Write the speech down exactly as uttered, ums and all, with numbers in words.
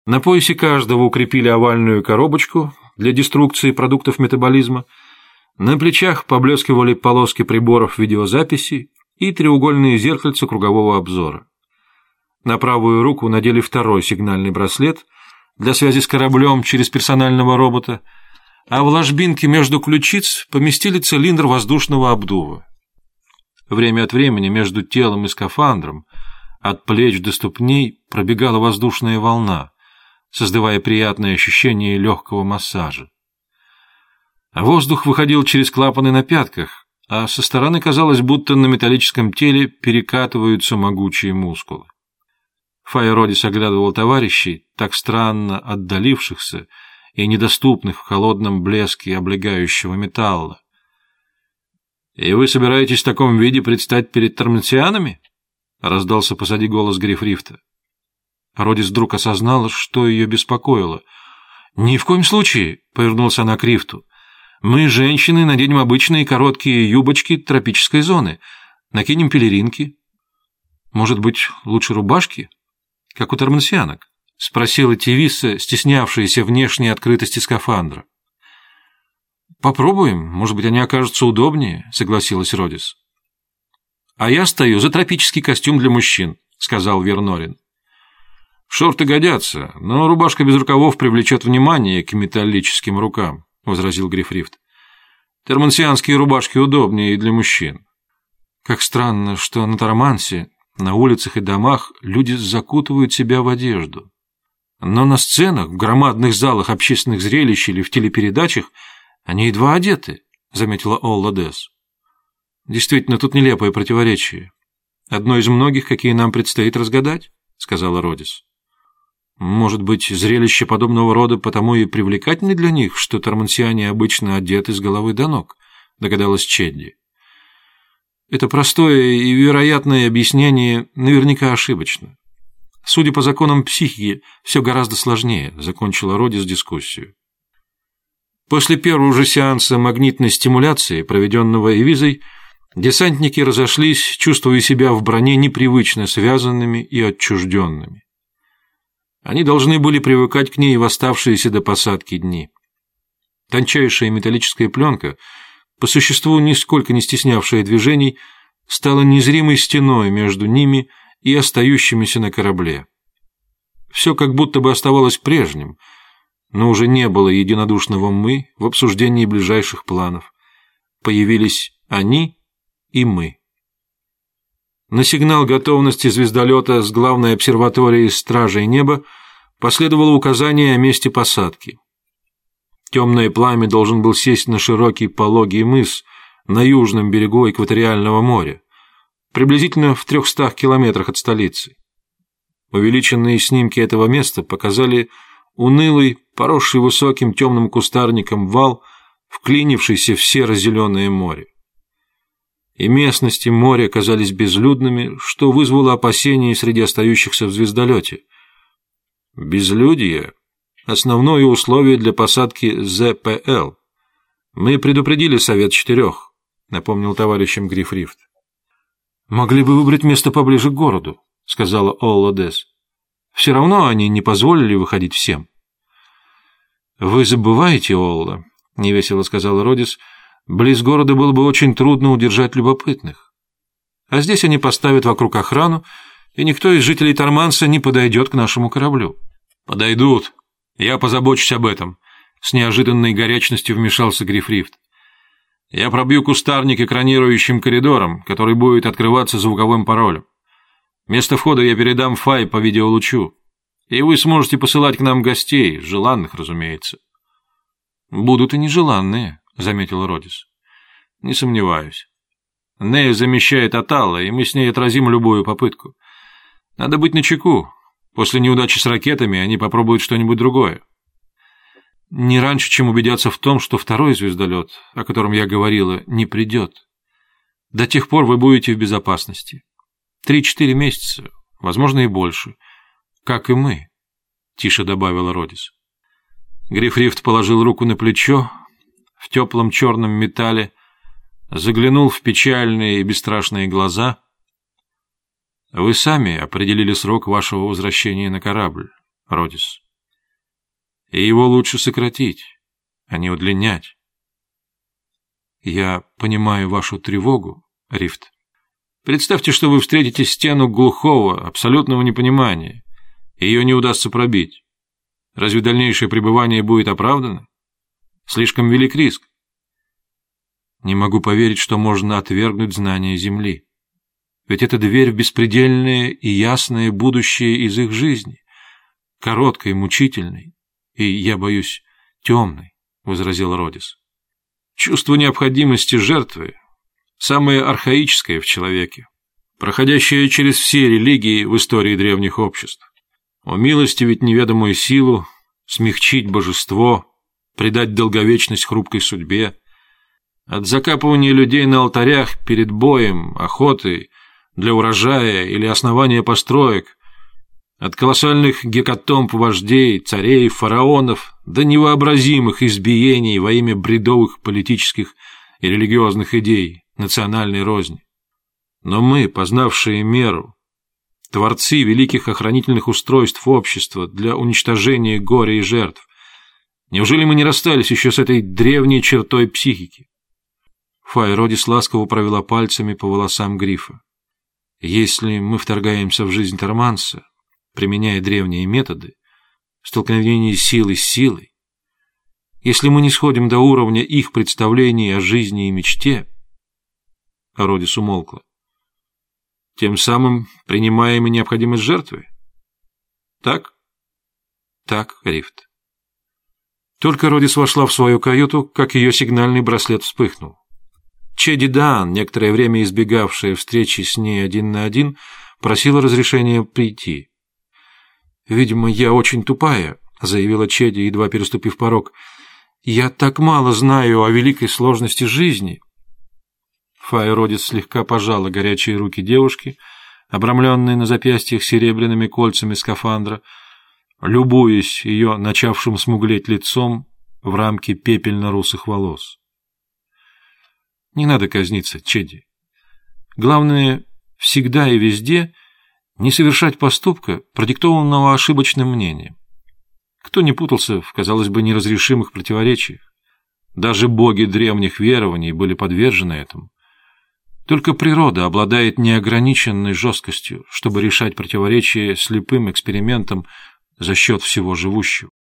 На поясе каждого укрепили овальную коробочку для деструкции продуктов метаболизма, на плечах поблескивали полоски приборов видеозаписи и треугольные зеркальца кругового обзора. На правую руку надели второй сигнальный браслет для связи с кораблем через персонального робота, а в ложбинке между ключиц поместили цилиндр воздушного обдува. Время от времени между телом и скафандром от плеч до ступней пробегала воздушная волна, создавая приятное ощущение легкого массажа. Воздух выходил через клапаны на пятках, а со стороны казалось, будто на металлическом теле перекатываются могучие мускулы. Файродис оглядывал товарищей, так странно отдалившихся и недоступных в холодном блеске облегающего металла. «И вы собираетесь в таком виде предстать перед тормансианами?» — раздался позади голос Грифрифта. Родис вдруг осознала, что ее беспокоило. «Ни в коем случае!» — повернулся она к Рифту. «Мы, женщины, наденем обычные короткие юбочки тропической зоны, накинем пелеринки. Может быть, лучше рубашки, как у тормансианок?» — спросила Тивисса, стеснявшаяся внешней открытости скафандра. «Попробуем, может быть, они окажутся удобнее», — согласилась Родис. «А я стою за тропический костюм для мужчин», — сказал Вернорин. «Шорты годятся, но рубашка без рукавов привлечет внимание к металлическим рукам», — возразил Грифрифт. «Термансианские рубашки удобнее и для мужчин». Как странно, что на Тормансе, на улицах и домах люди закутывают себя в одежду. Но на сценах, в громадных залах общественных зрелищ или в телепередачах они едва одеты, — заметила Олла Десс. «Действительно, тут нелепое противоречие. Одно из многих, какие нам предстоит разгадать», — сказала Родис. «Может быть, зрелище подобного рода потому и привлекательны для них, что тормансиане обычно одеты с головы до ног», — догадалась Чедди. «Это простое и вероятное объяснение наверняка ошибочно. Судя по законам психики, все гораздо сложнее», — закончила Родис дискуссию. После первого же сеанса магнитной стимуляции, проведенного Эвизой, десантники разошлись, чувствуя себя в броне непривычно связанными и отчужденными. Они должны были привыкать к ней в оставшиеся до посадки дни. Тончайшая металлическая пленка, по существу нисколько не стеснявшая движений, стала незримой стеной между ними и остающимися на корабле. Все как будто бы оставалось прежним, но уже не было единодушного «мы» в обсуждении ближайших планов. Появились они и мы. На сигнал готовности звездолета с главной обсерватории Стражей Неба последовало указание о месте посадки. Темное пламя должен был сесть на широкий пологий мыс на южном берегу экваториального моря, приблизительно в трехстах километрах от столицы. Увеличенные снимки этого места показали унылый, поросший высоким темным кустарником вал, вклинившийся в серо-зеленое море. И местности моря казались безлюдными, что вызвало опасения среди остающихся в звездолете. Безлюдье — основное условие для посадки зэ пэ эл. Мы предупредили Совет Четырех, — напомнил товарищам Грифрифт. «Могли бы выбрать место поближе к городу», — сказала Олла Десс. «Все равно они не позволили выходить всем». «Вы забываете, Олла», — невесело сказала Родис, — «близ города было бы очень трудно удержать любопытных. А здесь они поставят вокруг охрану, и никто из жителей Торманса не подойдет к нашему кораблю». «Подойдут. Я позабочусь об этом», — с неожиданной горячностью вмешался Грифрифт. «Я пробью кустарник экранирующим коридором, который будет открываться звуковым паролем. Место входа я передам Фай по видеолучу, и вы сможете посылать к нам гостей, желанных, разумеется». «Будут и нежеланные», — заметил Родис. «Не сомневаюсь. Нея замещает Аталла, и мы с ней отразим любую попытку. Надо быть начеку. После неудачи с ракетами они попробуют что-нибудь другое». «Не раньше, чем убедятся в том, что второй звездолет, о котором я говорила, не придет. До тех пор вы будете в безопасности. Три-четыре месяца, возможно, и больше. Как и мы», — тише добавила Родис. Грифрифт положил руку на плечо, в теплом черном металле, заглянул в печальные и бесстрашные глаза. «Вы сами определили срок вашего возвращения на корабль, Родис», и его лучше сократить, а не удлинять. Я понимаю вашу тревогу, Рифт. Представьте, что вы встретите стену глухого, абсолютного непонимания, и ее не удастся пробить. Разве дальнейшее пребывание будет оправдано? Слишком велик риск. Не могу поверить, что можно отвергнуть знания Земли. Ведь это дверь в беспредельное и ясное будущее из их жизни, короткой, мучительной и, я боюсь, темной, — возразил Родис. Чувство необходимости жертвы — самое архаическое в человеке, проходящее через все религии в истории древних обществ. Умилостивить неведомую силу, смягчить божество, придать долговечность хрупкой судьбе. От закапывания людей на алтарях перед боем, охотой, для урожая или основания построек, от колоссальных гекатомб вождей, царей, фараонов до невообразимых избиений во имя бредовых политических и религиозных идей, национальной розни. Но мы, познавшие меру, творцы великих охранительных устройств общества для уничтожения горя и жертв, неужели мы не расстались еще с этой древней чертой психики? Фай Родис ласково провела пальцами по волосам Грифа. Если мы вторгаемся в жизнь Торманса, применяя древние методы, столкновение силы с силой, если мы не сходим до уровня их представлений о жизни и мечте... Родис умолкла. Тем самым принимаем и необходимость жертвы? Так? Так, Рифт. Только Родис вошла в свою каюту, как ее сигнальный браслет вспыхнул. Чеди Даан, некоторое время избегавшая встречи с ней один на один, просила разрешения прийти. «Видимо, я очень тупая», — заявила Чеди, едва переступив порог. «Я так мало знаю о великой сложности жизни». Фай Родис слегка пожала горячие руки девушки, обрамленные на запястьях серебряными кольцами скафандра, любуясь ее начавшим смуглеть лицом в рамке пепельно-русых волос. «Не надо казниться, Чеди. Главное, всегда и везде не совершать поступка, продиктованного ошибочным мнением. Кто не путался в, казалось бы, неразрешимых противоречиях? Даже боги древних верований были подвержены этому. Только природа обладает неограниченной жесткостью, чтобы решать противоречия слепым экспериментом за счет всего живущего.